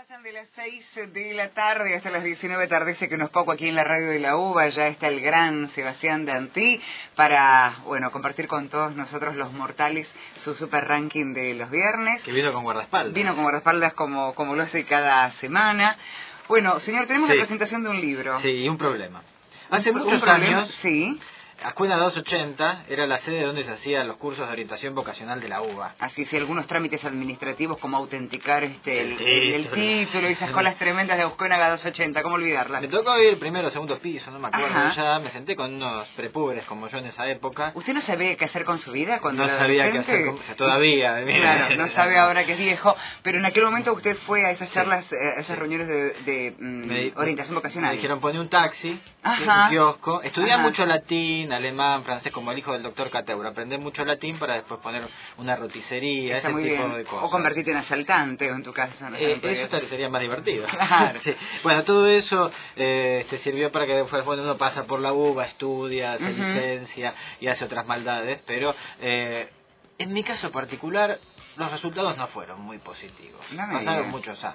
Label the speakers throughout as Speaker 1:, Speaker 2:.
Speaker 1: Pasan de las 6 de la tarde hasta las 19 atardece, que no es poco, aquí en la radio de la UBA. Ya está el gran Sebastián Dantí para, compartir con todos nosotros los mortales su super ranking de los viernes.
Speaker 2: Que vino con guardaespaldas.
Speaker 1: Vino con guardaespaldas como lo hace cada semana. Bueno, señor, tenemos la presentación de un libro.
Speaker 2: Sí, y un problema. Hace
Speaker 1: ¿Un
Speaker 2: muchos
Speaker 1: problema?
Speaker 2: años...
Speaker 1: Sí.
Speaker 2: Escuela 280 era la sede donde se hacían los cursos de orientación vocacional de la UBA.
Speaker 1: Así, sí, algunos trámites administrativos como autenticar el título y esas
Speaker 2: Sí.
Speaker 1: colas tremendas de Escuela 280, ¿cómo olvidarla?
Speaker 2: Me tocó ir primero o segundo piso, no me acuerdo.
Speaker 1: Ajá.
Speaker 2: Ya me senté con unos prepúberes como yo en esa época.
Speaker 1: ¿Usted no sabía qué hacer con su vida cuando
Speaker 2: No
Speaker 1: era
Speaker 2: sabía qué
Speaker 1: adolescente?
Speaker 2: hacer con... Todavía.
Speaker 1: Claro, no sabe ahora que es viejo, pero en aquel momento usted fue a esas charlas, a esas
Speaker 2: Sí.
Speaker 1: reuniones de orientación vocacional.
Speaker 2: Me dijeron, pone un taxi,
Speaker 1: Ajá.
Speaker 2: un kiosco. Estudié
Speaker 1: Ajá.
Speaker 2: mucho latín, alemán, francés, como el hijo del doctor Cateuro. Aprender mucho latín para después poner una roticería,
Speaker 1: Está
Speaker 2: ese
Speaker 1: muy
Speaker 2: tipo
Speaker 1: bien.
Speaker 2: de cosas.
Speaker 1: O convertirte en asaltante, o en tu caso. ¿No?
Speaker 2: Eso sería más divertido.
Speaker 1: Claro.
Speaker 2: Sí. Bueno, todo eso te sirvió para que después, bueno, uno pasa por la UBA, estudia, se licencia y hace otras maldades, pero en mi caso particular los resultados no fueron muy positivos. Pasaron muchos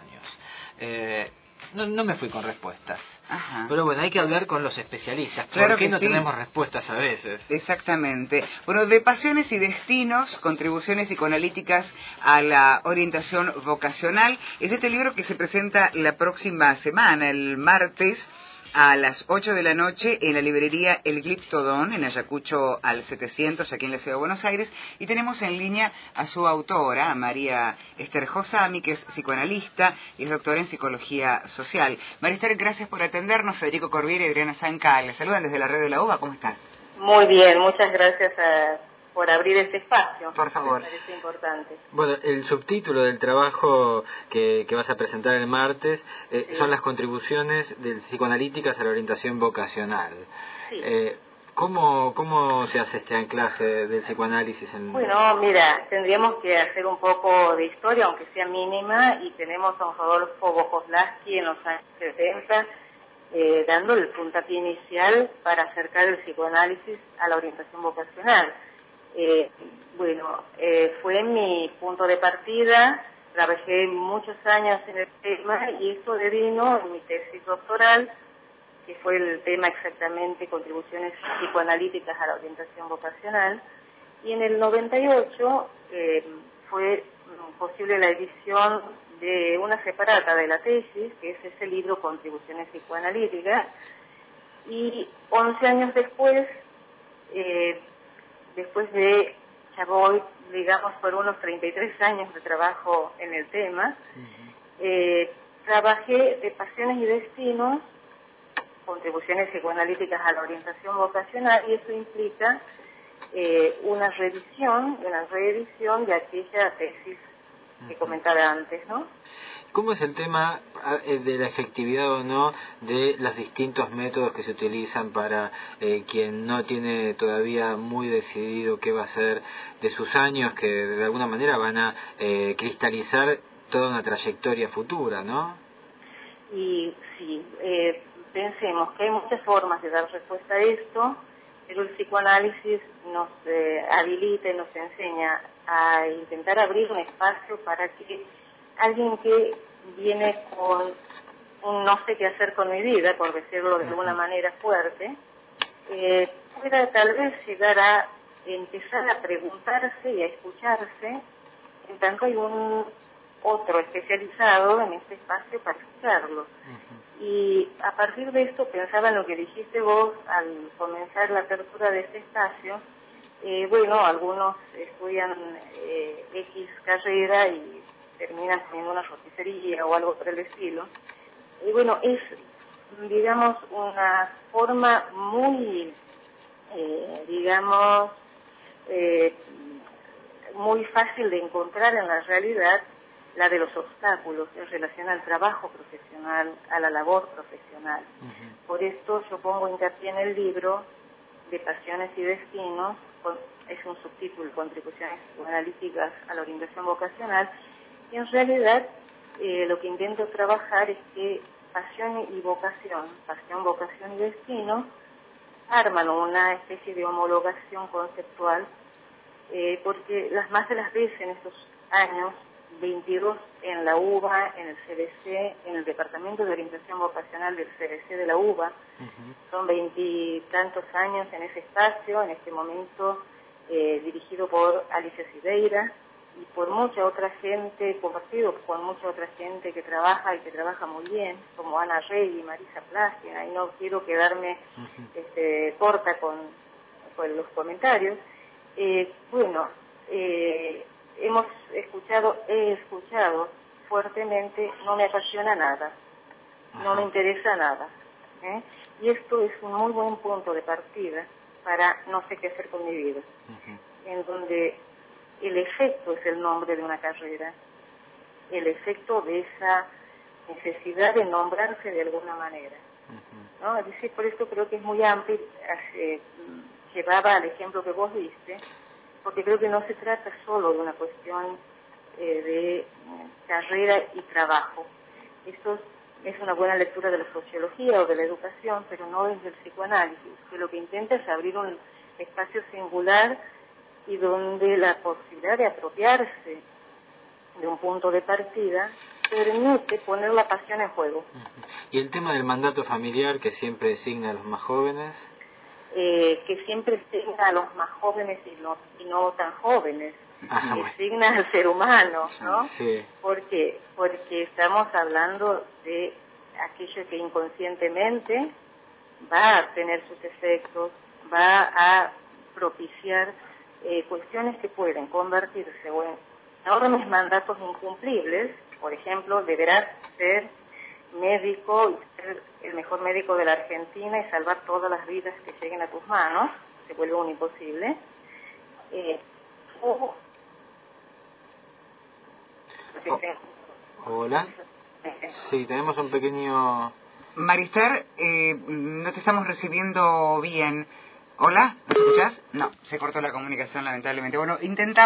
Speaker 2: años. No me fui con respuestas.
Speaker 1: Ajá.
Speaker 2: Pero bueno, hay que hablar con los especialistas.
Speaker 1: Claro
Speaker 2: ¿Por qué
Speaker 1: que
Speaker 2: no
Speaker 1: sí.
Speaker 2: tenemos respuestas a veces?
Speaker 1: Exactamente. Bueno, de pasiones y destinos, contribuciones psicoanalíticas a la orientación vocacional, es este libro que se presenta la próxima semana, el martes, a las 8 de la noche en la librería El Gliptodón, en Ayacucho al 700, aquí en la ciudad de Buenos Aires, y tenemos en línea a su autora, a María Esther Josami, que es psicoanalista y es doctora en psicología social. María Esther, gracias por atendernos. Federico Corbiere y Adriana Zanca les saludan desde la red de la UBA. ¿Cómo estás?
Speaker 3: Muy bien, muchas gracias por abrir este espacio.
Speaker 1: Por favor.
Speaker 3: Me parece importante.
Speaker 2: Bueno, el subtítulo del trabajo que vas a presentar el martes son las contribuciones del psicoanalíticas a la orientación vocacional.
Speaker 3: Sí.
Speaker 2: ¿Cómo se hace este anclaje del psicoanálisis en...?
Speaker 3: Bueno, mira, tendríamos que hacer un poco de historia, aunque sea mínima, y tenemos a un Rodolfo Bojoslawski en los años 70, dando el puntapié inicial para acercar el psicoanálisis a la orientación vocacional. Fue mi punto de partida, trabajé muchos años en el tema y esto devino en mi tesis doctoral, que fue el tema exactamente contribuciones psicoanalíticas a la orientación vocacional, y en el 98 fue posible la edición de una separata de la tesis, que es ese libro Contribuciones psicoanalíticas, y 11 años después, después de, ya voy, digamos, por unos 33 años de trabajo en el tema, trabajé de pasiones y destinos, contribuciones psicoanalíticas a la orientación vocacional, y eso implica una reedición de aquella tesis que comentaba antes, ¿no?
Speaker 2: ¿Cómo es el tema de la efectividad o no de los distintos métodos que se utilizan para quien no tiene todavía muy decidido qué va a hacer de sus años, que de alguna manera van a cristalizar toda una trayectoria futura, ¿no?
Speaker 3: Y sí, pensemos que hay muchas formas de dar respuesta a esto, pero el psicoanálisis nos habilita y nos enseña a intentar abrir un espacio para que alguien que viene con un no sé qué hacer con mi vida, por decirlo de alguna manera fuerte, pueda tal vez llegar a empezar a preguntarse y a escucharse, en tanto hay un otro especializado en este espacio para escucharlo. Y a partir de esto pensaba en lo que dijiste vos al comenzar la apertura de este espacio. Algunos estudian X carrera y terminan teniendo una roticería o algo por el estilo. Y bueno, es, digamos, una forma muy, muy fácil de encontrar en la realidad, la de los obstáculos en relación al trabajo profesional, a la labor profesional. Por esto yo pongo hincapié en el libro de Pasiones y Destinos, es un subtítulo, Contribuciones psicoanalíticas a la orientación vocacional, y en realidad lo que intento trabajar es que pasión y vocación, pasión, vocación y destino, arman una especie de homologación conceptual, porque las más de las veces en estos años 22 en la UBA, en el CBC, en el Departamento de Orientación Vocacional del CBC de la UBA. Son 20 y tantos años en ese espacio, en este momento dirigido por Alicia Sideira y por mucha otra gente, compartido con mucha otra gente que trabaja y que trabaja muy bien, como Ana Rey y Marisa Plástina, y no quiero quedarme corta con los comentarios. He escuchado fuertemente, no me apasiona nada, no me interesa nada, y esto es un muy buen punto de partida para no sé qué hacer con mi vida, en donde el efecto es el nombre de una carrera, el efecto de esa necesidad de nombrarse de alguna manera, ¿no? Es decir, por esto creo que es muy amplio, llevaba al ejemplo que vos diste, porque creo que no se trata solo de una cuestión de carrera y trabajo. Esto es una buena lectura de la sociología o de la educación, pero no desde el psicoanálisis, que lo que intenta es abrir un espacio singular y donde la posibilidad de apropiarse de un punto de partida permite poner la pasión en juego.
Speaker 2: ¿Y el tema del mandato familiar que siempre designa a los más jóvenes?
Speaker 3: Que siempre designa a los más jóvenes y no tan jóvenes, designa al ser humano, ¿no?
Speaker 2: Sí.
Speaker 3: ¿Por qué? Porque estamos hablando de aquello que inconscientemente va a tener sus efectos, va a propiciar cuestiones que pueden convertirse en enormes mandatos incumplibles. Por ejemplo, deberás ser médico y ser el mejor médico de la Argentina y salvar todas las vidas que lleguen a tus manos, se vuelve un imposible.
Speaker 2: Hola. Sí, tenemos un pequeño...
Speaker 1: Marister, no te estamos recibiendo bien. ¿Hola? ¿Me escuchás? No, se cortó la comunicación lamentablemente. Bueno,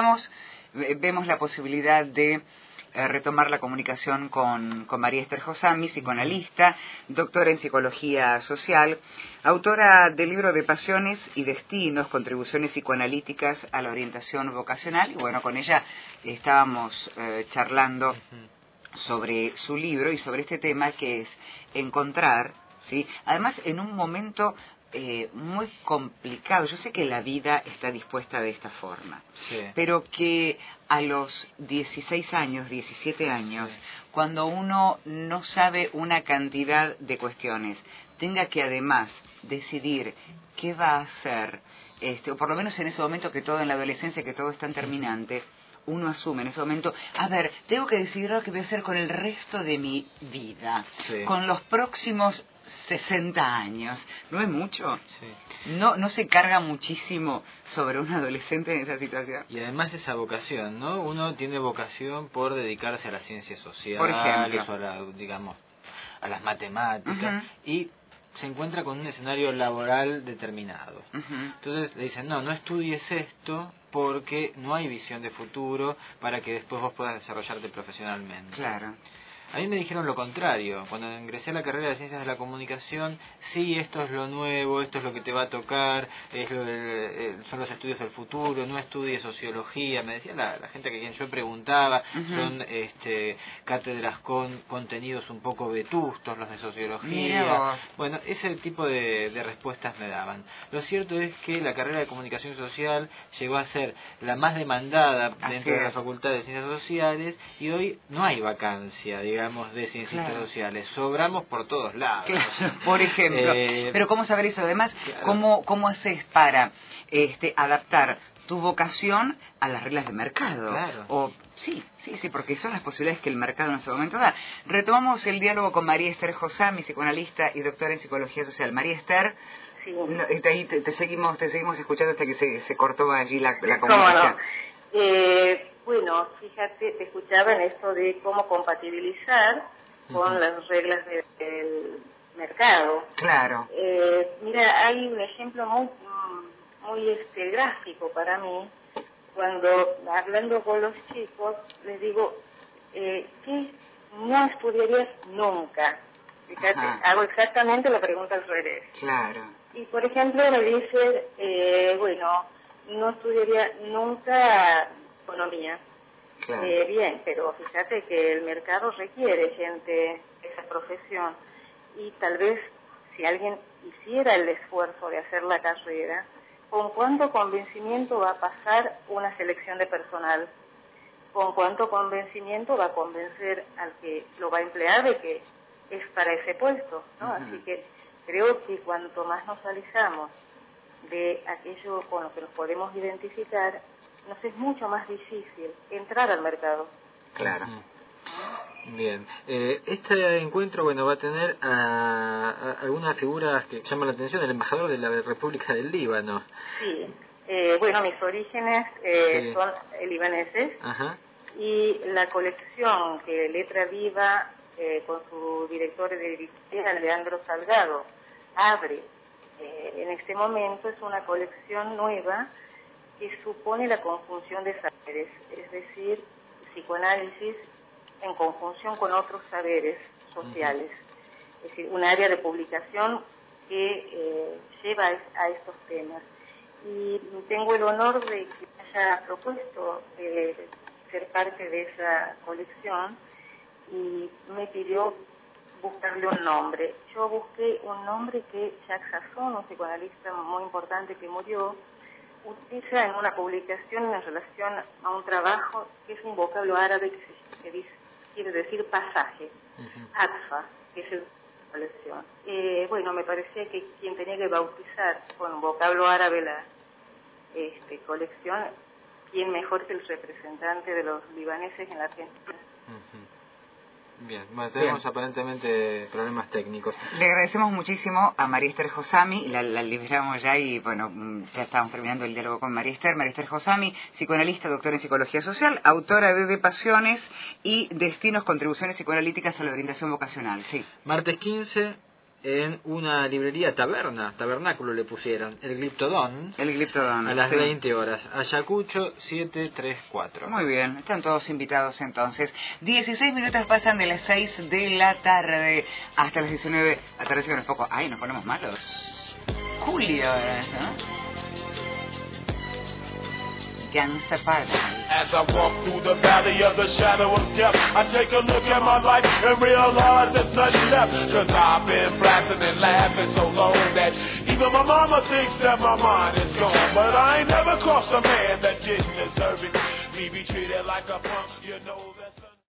Speaker 1: vemos la posibilidad de retomar la comunicación con María Esther Josami, psicoanalista, doctora en psicología social, autora del libro de Pasiones y Destinos, contribuciones psicoanalíticas a la orientación vocacional. Y bueno, con ella estábamos charlando sobre su libro y sobre este tema que es encontrar, ¿sí? Además en un momento muy complicado. Yo sé que la vida está dispuesta de esta forma,
Speaker 2: sí,
Speaker 1: pero que a los 16 años, 17 años, sí, cuando uno no sabe una cantidad de cuestiones, tenga que además decidir qué va a hacer, o por lo menos en ese momento que todo en la adolescencia, que todo es tan terminante, uno asume en ese momento, a ver, tengo que decidir lo que voy a hacer con el resto de mi vida, sí, con los próximos 60 años. ¿No es mucho?
Speaker 2: Sí.
Speaker 1: ¿No se carga muchísimo sobre un adolescente en esa situación?
Speaker 2: Y además esa vocación, ¿no? Uno tiene vocación por dedicarse a las ciencias sociales,
Speaker 1: por ejemplo,
Speaker 2: o a las matemáticas, y se encuentra con un escenario laboral determinado. Entonces le dicen, no estudies esto porque no hay visión de futuro para que después vos puedas desarrollarte profesionalmente.
Speaker 1: Claro.
Speaker 2: A mí me dijeron lo contrario. Cuando ingresé a la carrera de Ciencias de la Comunicación, sí, esto es lo nuevo, esto es lo que te va a tocar, son los estudios del futuro, no estudies sociología. Me decía la gente que quien yo preguntaba, son cátedras con contenidos un poco vetustos, los de sociología. Bueno, ese tipo de respuestas me daban. Lo cierto es que la carrera de Comunicación Social llegó a ser la más demandada dentro de la Facultad de Ciencias Sociales y hoy no hay vacancia, digamos, de ciencias sociales. Sobramos por todos lados.
Speaker 1: Claro, por ejemplo. Pero ¿cómo saber eso? Además, ¿cómo haces para adaptar tu vocación a las reglas de mercado?
Speaker 2: Claro.
Speaker 1: Sí, porque son las posibilidades que el mercado en ese momento da. Retomamos el diálogo con María Esther Josami, psicoanalista y doctora en psicología social. María Esther,
Speaker 3: sí.
Speaker 1: Te seguimos escuchando hasta que se cortó allí la comunicación.
Speaker 3: Bueno, fíjate, te escuchaba en esto de cómo compatibilizar con las reglas del mercado.
Speaker 1: Claro.
Speaker 3: Mira, hay un ejemplo muy gráfico para mí, cuando hablando con los chicos, les digo, ¿qué no estudiarías nunca? Fíjate, hago exactamente la pregunta al revés.
Speaker 1: Claro.
Speaker 3: Y por ejemplo me dicen, no estudiaría nunca economía.
Speaker 2: Claro.
Speaker 3: Bien, pero fíjate que el mercado requiere gente de esa profesión y tal vez si alguien hiciera el esfuerzo de hacer la carrera, ¿con cuánto convencimiento va a pasar una selección de personal? ¿Con cuánto convencimiento va a convencer al que lo va a emplear de que es para ese puesto, ¿no? Uh-huh. Así que creo que cuanto más nos alisamos de aquello con lo que nos podemos identificar, nos es mucho más difícil entrar al mercado.
Speaker 2: Claro. Bien. Este encuentro, bueno, va a tener algunas figuras que llaman la atención. El embajador de la República del Líbano.
Speaker 3: Sí. Bueno, mis orígenes son libaneses. Ajá. Y la colección que Letra Viva, con su director de editorial, Leandro Salgado, abre en este momento, es una colección nueva que supone la conjunción de saberes, es decir, psicoanálisis en conjunción con otros saberes sociales. Es decir, un área de publicación que lleva a estos temas. Y tengo el honor de que me haya propuesto ser parte de esa colección y me pidió buscarle un nombre. Yo busqué un nombre que Jacques Sasson, un psicoanalista muy importante que murió, utiliza en una publicación en relación a un trabajo que es un vocablo árabe que quiere decir pasaje, atfa, que es el colección. Bueno, me parecía que quien tenía que bautizar con vocablo árabe la colección, quién mejor que el representante de los libaneses en la Argentina.
Speaker 2: Bien, bueno, tenemos aparentemente problemas técnicos.
Speaker 1: Le agradecemos muchísimo a María Esther Josami, la liberamos ya y bueno, ya estamos terminando el diálogo con María Esther Josami, psicoanalista, doctora en psicología social, autora de Pasiones y Destinos, contribuciones psicoanalíticas a la orientación vocacional. Sí.
Speaker 2: Martes 15 en una librería tabernáculo le pusieron, el Gliptodón, a las 20 horas, Ayacucho 734.
Speaker 1: Muy bien, están todos invitados entonces. 16 minutos pasan de las 6 de la tarde hasta las 19, atardecer un poco. Ay, nos ponemos malos. Julio, ¿no? Gangsta Paradise.
Speaker 4: As I walk through the valley of the shadow of death, I take a look at my life and realize there's nothing left. Cause I've been blasting and laughing so long that even my mama thinks that my mind is gone. But I ain't never crossed a man that didn't deserve it. Me be treated like a punk, you know that's